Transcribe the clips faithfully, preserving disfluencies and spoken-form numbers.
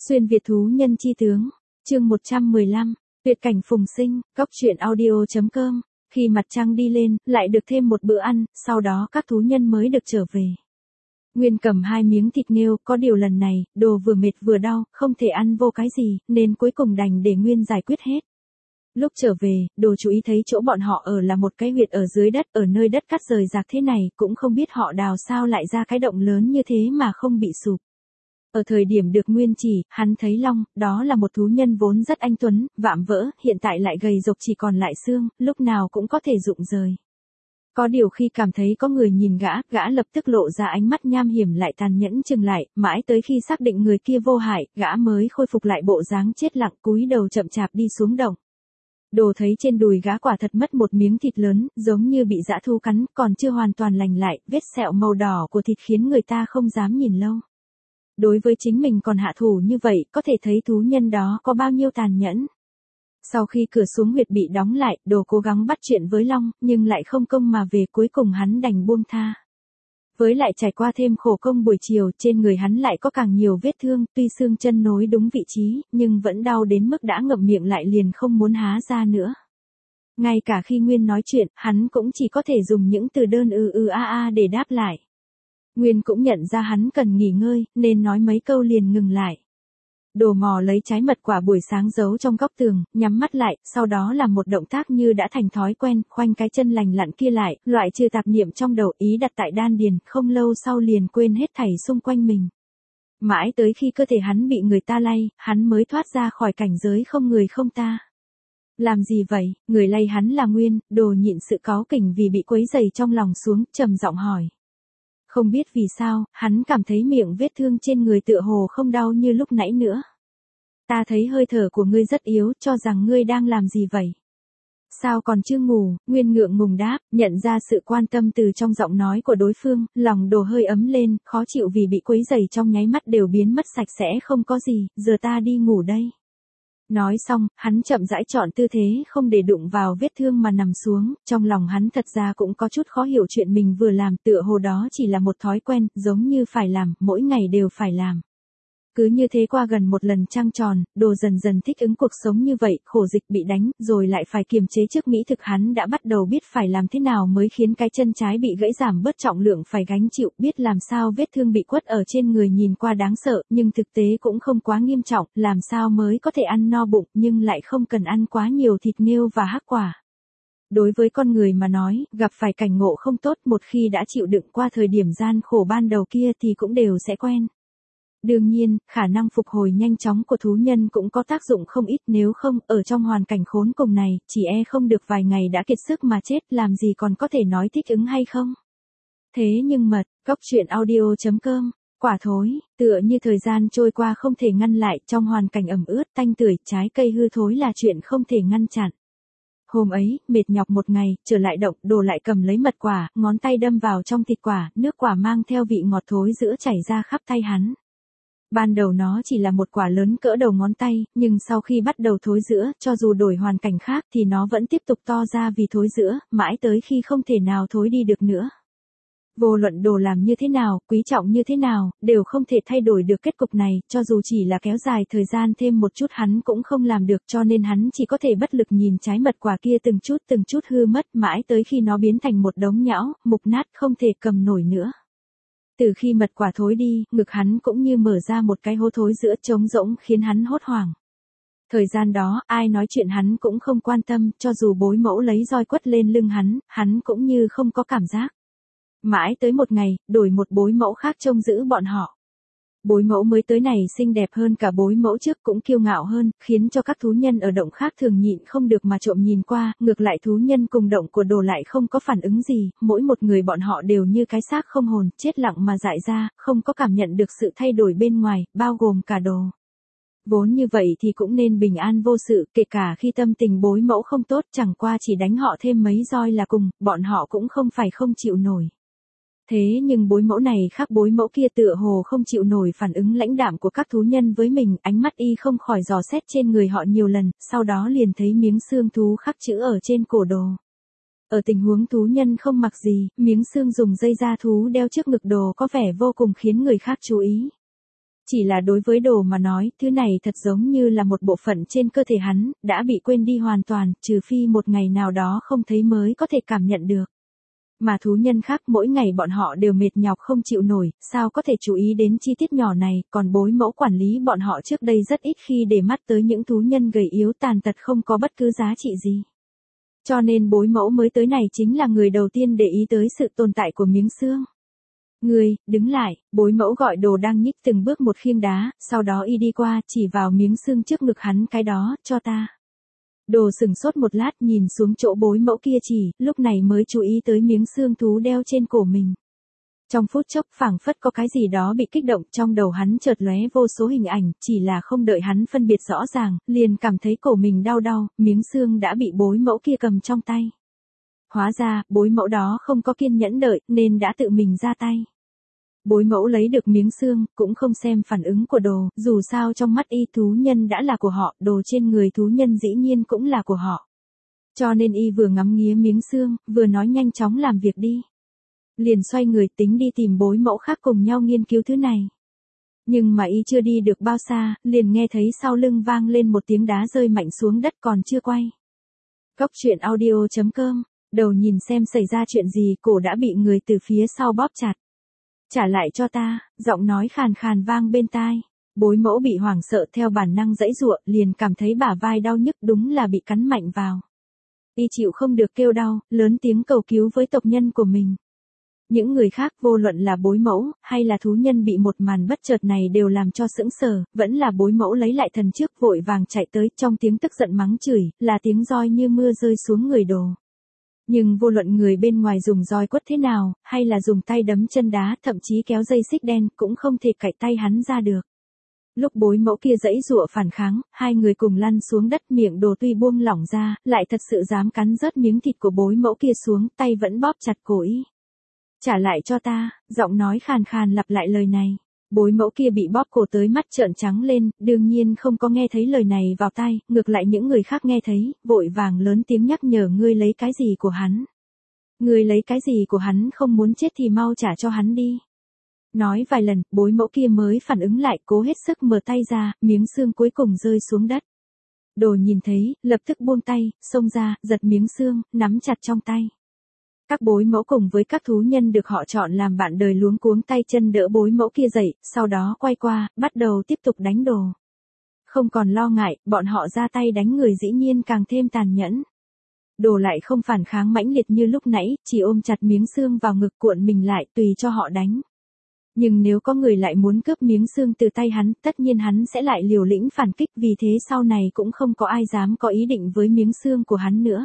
Xuyên Việt thú nhân chi tướng, chương một trăm mười lăm, tuyệt cảnh phùng sinh, góc truyện audio.com. Khi mặt trăng đi lên, lại được thêm một bữa ăn, sau đó các thú nhân mới được trở về. Nguyên cầm hai miếng thịt nghêu, có điều lần này, đồ vừa mệt vừa đau, không thể ăn vô cái gì, nên cuối cùng đành để Nguyên giải quyết hết. Lúc trở về, đồ chú ý thấy chỗ bọn họ ở là một cái huyệt ở dưới đất, ở nơi đất cắt rời rạc thế này, cũng không biết họ đào sao lại ra cái động lớn như thế mà không bị sụp. Ở thời điểm được Nguyên chỉ, hắn thấy Long, đó là một thú nhân vốn rất anh tuấn, vạm vỡ, hiện tại lại gầy rộc chỉ còn lại xương, lúc nào cũng có thể rụng rời. Có điều khi cảm thấy có người nhìn gã, gã lập tức lộ ra ánh mắt nham hiểm lại tàn nhẫn chừng lại, mãi tới khi xác định người kia vô hại, gã mới khôi phục lại bộ dáng chết lặng, cúi đầu chậm chạp đi xuống động. Đồ thấy trên đùi gã quả thật mất một miếng thịt lớn, giống như bị dã thú cắn, còn chưa hoàn toàn lành lại, vết sẹo màu đỏ của thịt khiến người ta không dám nhìn lâu. Đối với chính mình còn hạ thủ như vậy, có thể thấy thú nhân đó có bao nhiêu tàn nhẫn. Sau khi cửa xuống huyệt bị đóng lại, Đồ cố gắng bắt chuyện với Long, nhưng lại không công mà về, cuối cùng hắn đành buông tha. Với lại trải qua thêm khổ công buổi chiều, trên người hắn lại có càng nhiều vết thương, tuy xương chân nối đúng vị trí, nhưng vẫn đau đến mức đã ngậm miệng lại liền không muốn há ra nữa. Ngay cả khi Nguyên nói chuyện, hắn cũng chỉ có thể dùng những từ đơn ư ư a a để đáp lại. Nguyên cũng nhận ra hắn cần nghỉ ngơi, nên nói mấy câu liền ngừng lại. Đồ mò lấy trái mật quả buổi sáng giấu trong góc tường, nhắm mắt lại, sau đó làm một động tác như đã thành thói quen, khoanh cái chân lành lặn kia lại, loại trừ tạp niệm trong đầu, ý đặt tại đan điền, không lâu sau liền quên hết thảy xung quanh mình. Mãi tới khi cơ thể hắn bị người ta lay, hắn mới thoát ra khỏi cảnh giới không người không ta. Làm gì vậy? Người lay hắn là Nguyên. Đồ nhịn sự cáu kỉnh vì bị quấy rầy trong lòng xuống, trầm giọng hỏi. Không biết vì sao, hắn cảm thấy miệng vết thương trên người tựa hồ không đau như lúc nãy nữa. Ta thấy hơi thở của ngươi rất yếu, cho rằng ngươi đang làm gì vậy? Sao còn chưa ngủ? Nguyên ngượng ngùng đáp, nhận ra sự quan tâm từ trong giọng nói của đối phương, lòng Đồ hơi ấm lên, khó chịu vì bị quấy rầy trong nháy mắt đều biến mất sạch sẽ không có gì, giờ ta đi ngủ đây. Nói xong, hắn chậm rãi chọn tư thế không để đụng vào vết thương mà nằm xuống, trong lòng hắn thật ra cũng có chút khó hiểu chuyện mình vừa làm, tựa hồ đó chỉ là một thói quen, giống như phải làm, mỗi ngày đều phải làm. Cứ như thế qua gần một lần trăng tròn, Đồ dần dần thích ứng cuộc sống như vậy, khổ dịch bị đánh, rồi lại phải kiềm chế trước mỹ thực, hắn đã bắt đầu biết phải làm thế nào mới khiến cái chân trái bị gãy giảm bớt trọng lượng phải gánh chịu, biết làm sao vết thương bị quất ở trên người nhìn qua đáng sợ, nhưng thực tế cũng không quá nghiêm trọng, làm sao mới có thể ăn no bụng, nhưng lại không cần ăn quá nhiều thịt nghêu và hắc quả. Đối với con người mà nói, gặp phải cảnh ngộ không tốt, một khi đã chịu đựng qua thời điểm gian khổ ban đầu kia thì cũng đều sẽ quen. Đương nhiên, khả năng phục hồi nhanh chóng của thú nhân cũng có tác dụng không ít, nếu không, ở trong hoàn cảnh khốn cùng này, chỉ e không được vài ngày đã kiệt sức mà chết, làm gì còn có thể nói thích ứng hay không. Thế nhưng mật, góc truyện audio.com, quả thối, tựa như thời gian trôi qua không thể ngăn lại, trong hoàn cảnh ẩm ướt, tanh tưởi, trái cây hư thối là chuyện không thể ngăn chặn. Hôm ấy, mệt nhọc một ngày, trở lại động, Đồ lại cầm lấy mật quả, ngón tay đâm vào trong thịt quả, nước quả mang theo vị ngọt thối giữa chảy ra khắp tay hắn. Ban đầu nó chỉ là một quả lớn cỡ đầu ngón tay, nhưng sau khi bắt đầu thối rữa, cho dù đổi hoàn cảnh khác thì nó vẫn tiếp tục to ra vì thối rữa, mãi tới khi không thể nào thối đi được nữa. Vô luận Đồ làm như thế nào, quý trọng như thế nào, đều không thể thay đổi được kết cục này, cho dù chỉ là kéo dài thời gian thêm một chút hắn cũng không làm được, cho nên hắn chỉ có thể bất lực nhìn trái mật quả kia từng chút từng chút hư mất, mãi tới khi nó biến thành một đống nhão, mục nát không thể cầm nổi nữa. Từ khi mật quả thối đi, ngực hắn cũng như mở ra một cái hố thối giữa trống rỗng khiến hắn hốt hoảng. Thời gian đó, ai nói chuyện hắn cũng không quan tâm, cho dù bối mẫu lấy roi quất lên lưng hắn, hắn cũng như không có cảm giác. Mãi tới một ngày, đổi một bối mẫu khác trông giữ bọn họ. Bối mẫu mới tới này xinh đẹp hơn cả bối mẫu trước, cũng kiêu ngạo hơn, khiến cho các thú nhân ở động khác thường nhịn không được mà trộm nhìn qua, ngược lại thú nhân cùng động của Đồ lại không có phản ứng gì, mỗi một người bọn họ đều như cái xác không hồn, chết lặng mà dại ra, không có cảm nhận được sự thay đổi bên ngoài, bao gồm cả Đồ. Vốn như vậy thì cũng nên bình an vô sự, kể cả khi tâm tình bối mẫu không tốt, chẳng qua chỉ đánh họ thêm mấy roi là cùng, bọn họ cũng không phải không chịu nổi. Thế nhưng bối mẫu này khác, bối mẫu kia tựa hồ không chịu nổi phản ứng lãnh đạm của các thú nhân với mình, ánh mắt y không khỏi dò xét trên người họ nhiều lần, sau đó liền thấy miếng xương thú khắc chữ ở trên cổ Đồ. Ở tình huống thú nhân không mặc gì, miếng xương dùng dây da thú đeo trước ngực Đồ có vẻ vô cùng khiến người khác chú ý. Chỉ là đối với Đồ mà nói, thứ này thật giống như là một bộ phận trên cơ thể hắn, đã bị quên đi hoàn toàn, trừ phi một ngày nào đó không thấy mới có thể cảm nhận được. Mà thú nhân khác mỗi ngày bọn họ đều mệt nhọc không chịu nổi, sao có thể chú ý đến chi tiết nhỏ này, còn bối mẫu quản lý bọn họ trước đây rất ít khi để mắt tới những thú nhân gầy yếu tàn tật không có bất cứ giá trị gì. Cho nên bối mẫu mới tới này chính là người đầu tiên để ý tới sự tồn tại của miếng xương. Người, đứng lại, bối mẫu gọi Đồ đang nhích từng bước một khiêng đá, sau đó y đi qua, chỉ vào miếng xương trước ngực hắn, cái đó, cho ta. Đồ sừng sốt một lát nhìn xuống chỗ bối mẫu kia chỉ, lúc này mới chú ý tới miếng xương thú đeo trên cổ mình. Trong phút chốc phảng phất có cái gì đó bị kích động trong đầu hắn chợt lóe vô số hình ảnh, chỉ là không đợi hắn phân biệt rõ ràng, liền cảm thấy cổ mình đau đau, miếng xương đã bị bối mẫu kia cầm trong tay. Hóa ra, bối mẫu đó không có kiên nhẫn đợi, nên đã tự mình ra tay. Bối mẫu lấy được miếng xương, cũng không xem phản ứng của Đồ, dù sao trong mắt y thú nhân đã là của họ, đồ trên người thú nhân dĩ nhiên cũng là của họ. Cho nên y vừa ngắm nghía miếng xương, vừa nói nhanh chóng làm việc đi. Liền xoay người tính đi tìm bối mẫu khác cùng nhau nghiên cứu thứ này. Nhưng mà y chưa đi được bao xa, liền nghe thấy sau lưng vang lên một tiếng đá rơi mạnh xuống đất còn chưa quay. Cốc truyện audio chấm com, Đầu nhìn xem xảy ra chuyện gì, cổ đã bị người từ phía sau bóp chặt. Trả lại cho ta, giọng nói khàn khàn vang bên tai. Bối mẫu bị hoảng sợ theo bản năng giãy giụa, liền cảm thấy bả vai đau nhức, đúng là bị cắn mạnh vào. Y chịu không được kêu đau, lớn tiếng cầu cứu với tộc nhân của mình. Những người khác vô luận là bối mẫu, hay là thú nhân bị một màn bất chợt này đều làm cho sững sờ, vẫn là bối mẫu lấy lại thần trước vội vàng chạy tới, trong tiếng tức giận mắng chửi, là tiếng roi như mưa rơi xuống người Đồ. Nhưng vô luận người bên ngoài dùng roi quất thế nào, hay là dùng tay đấm chân đá, thậm chí kéo dây xích đen, cũng không thể cạy tay hắn ra được. Lúc bối mẫu kia giãy giụa phản kháng, hai người cùng lăn xuống đất, miệng Đồ tuy buông lỏng ra, lại thật sự dám cắn rớt miếng thịt của bối mẫu kia xuống, tay vẫn bóp chặt cổ y. Trả lại cho ta, giọng nói khàn khàn lặp lại lời này. Bối mẫu kia bị bóp cổ tới mắt trợn trắng lên, đương nhiên không có nghe thấy lời này vào tai, ngược lại những người khác nghe thấy, vội vàng lớn tiếng nhắc nhở ngươi lấy cái gì của hắn. Ngươi lấy cái gì của hắn, không muốn chết thì mau trả cho hắn đi. Nói vài lần, bối mẫu kia mới phản ứng lại, cố hết sức mở tay ra, miếng xương cuối cùng rơi xuống đất. Đồ nhìn thấy, lập tức buông tay, xông ra, giật miếng xương, nắm chặt trong tay. Các bối mẫu cùng với các thú nhân được họ chọn làm bạn đời luống cuống tay chân đỡ bối mẫu kia dậy, sau đó quay qua, bắt đầu tiếp tục đánh Đồ. Không còn lo ngại, bọn họ ra tay đánh người dĩ nhiên càng thêm tàn nhẫn. Đồ lại không phản kháng mãnh liệt như lúc nãy, chỉ ôm chặt miếng xương vào ngực cuộn mình lại tùy cho họ đánh. Nhưng nếu có người lại muốn cướp miếng xương từ tay hắn, tất nhiên hắn sẽ lại liều lĩnh phản kích, vì thế sau này cũng không có ai dám có ý định với miếng xương của hắn nữa.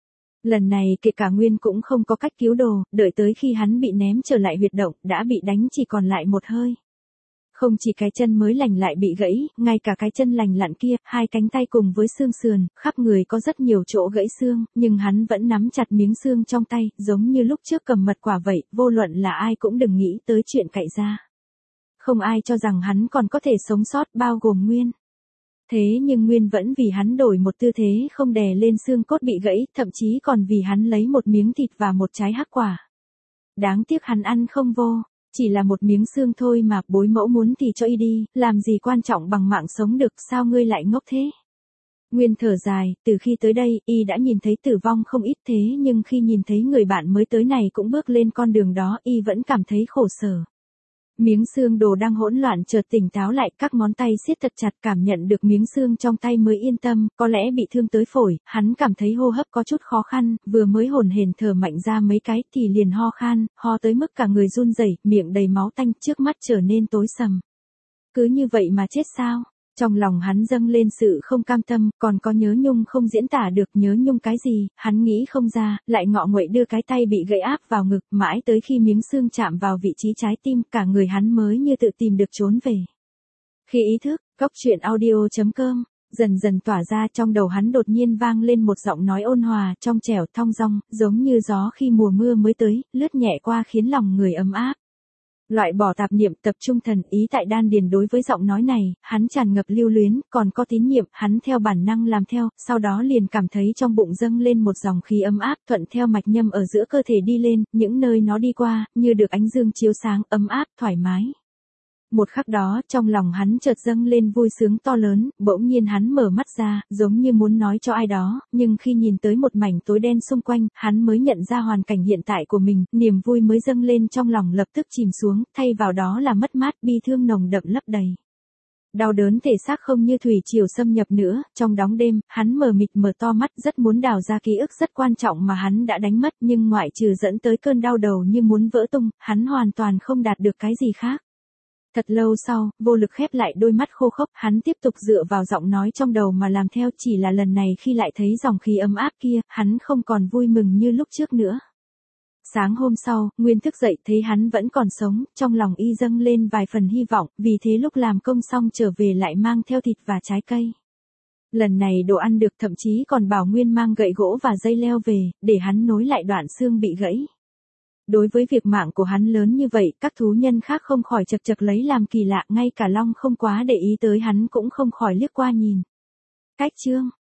Lần này kể cả Nguyên cũng không có cách cứu Đồ, đợi tới khi hắn bị ném trở lại huyệt động, đã bị đánh chỉ còn lại một hơi. Không chỉ cái chân mới lành lại bị gãy, ngay cả cái chân lành lặn kia, hai cánh tay cùng với xương sườn, khắp người có rất nhiều chỗ gãy xương, nhưng hắn vẫn nắm chặt miếng xương trong tay, giống như lúc trước cầm mật quả vậy, vô luận là ai cũng đừng nghĩ tới chuyện cạy ra. Không ai cho rằng hắn còn có thể sống sót, bao gồm Nguyên. Thế nhưng Nguyên vẫn vì hắn đổi một tư thế không đè lên xương cốt bị gãy, thậm chí còn vì hắn lấy một miếng thịt và một trái hắc quả. Đáng tiếc hắn ăn không vô, chỉ là một miếng xương thôi mà, bối mẫu muốn thì cho y đi, làm gì quan trọng bằng mạng sống được, sao ngươi lại ngốc thế? Nguyên thở dài, từ khi tới đây, y đã nhìn thấy tử vong không ít, thế nhưng khi nhìn thấy người bạn mới tới này cũng bước lên con đường đó, y vẫn cảm thấy khổ sở. Miếng xương Đồ đang hỗn loạn chợt tỉnh táo lại, các ngón tay siết thật chặt, cảm nhận được miếng xương trong tay mới yên tâm, có lẽ bị thương tới phổi, hắn cảm thấy hô hấp có chút khó khăn, vừa mới hổn hển thở mạnh ra mấy cái thì liền ho khan, ho tới mức cả người run rẩy, miệng đầy máu tanh, trước mắt trở nên tối sầm. Cứ như vậy mà chết sao? Trong lòng hắn dâng lên sự không cam tâm, còn có nhớ nhung không diễn tả được, nhớ nhung cái gì, hắn nghĩ không ra, lại ngọ nguậy đưa cái tay bị gãy áp vào ngực, mãi tới khi miếng xương chạm vào vị trí trái tim, cả người hắn mới như tự tìm được trốn về. Khi ý thức, cốc truyện audio chấm com, dần dần tỏa ra, trong đầu hắn đột nhiên vang lên một giọng nói ôn hòa, trong trẻo, thong dong, giống như gió khi mùa mưa mới tới, lướt nhẹ qua khiến lòng người ấm áp. Loại bỏ tạp niệm, tập trung thần ý tại đan điền. Đối với giọng nói này, hắn tràn ngập lưu luyến, còn có tín nhiệm, hắn theo bản năng làm theo, sau đó liền cảm thấy trong bụng dâng lên một dòng khí ấm áp, thuận theo mạch nhâm ở giữa cơ thể đi lên, những nơi nó đi qua, như được ánh dương chiếu sáng, ấm áp, thoải mái. Một khắc đó, trong lòng hắn chợt dâng lên vui sướng to lớn, bỗng nhiên hắn mở mắt ra, giống như muốn nói cho ai đó, nhưng khi nhìn tới một mảnh tối đen xung quanh, hắn mới nhận ra hoàn cảnh hiện tại của mình, niềm vui mới dâng lên trong lòng lập tức chìm xuống, thay vào đó là mất mát, bi thương nồng đậm lấp đầy. Đau đớn thể xác không như thủy triều xâm nhập nữa, trong đóng đêm, hắn mờ mịt mở to mắt rất muốn đào ra ký ức rất quan trọng mà hắn đã đánh mất nhưng ngoại trừ dẫn tới cơn đau đầu như muốn vỡ tung, hắn hoàn toàn không đạt được cái gì khác. Thật lâu sau, vô lực khép lại đôi mắt khô khốc, hắn tiếp tục dựa vào giọng nói trong đầu mà làm theo, chỉ là lần này khi lại thấy dòng khí ấm áp kia, hắn không còn vui mừng như lúc trước nữa. Sáng hôm sau, Nguyên thức dậy thấy hắn vẫn còn sống, trong lòng y dâng lên vài phần hy vọng, vì thế lúc làm công xong trở về lại mang theo thịt và trái cây. Lần này đồ ăn được, thậm chí còn bảo Nguyên mang gậy gỗ và dây leo về, để hắn nối lại đoạn xương bị gãy. Đối với việc mạng của hắn lớn như vậy, các thú nhân khác không khỏi chật chật lấy làm kỳ lạ, ngay cả Long không quá để ý tới hắn cũng không khỏi liếc qua nhìn. Cách chương